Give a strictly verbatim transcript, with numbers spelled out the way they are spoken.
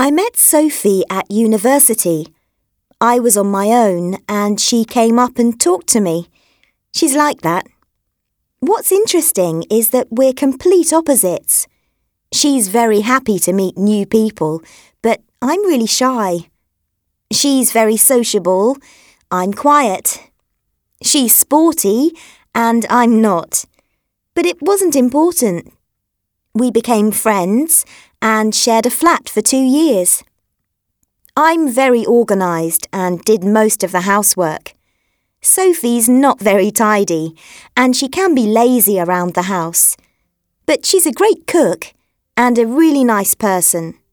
I met Sophie at university. I was on my own and she came up and talked to me. She's like that. What's interesting is that we're complete opposites. She's very happy to meet new people, but I'm really shy. She's very sociable. I'm quiet. She's sporty and I'm not. But it wasn't important. We became friends and shared a flat for two years. I'm very organised and did most of the housework. Sophie's not very tidy and she can be lazy around the house. But she's a great cook and a really nice person.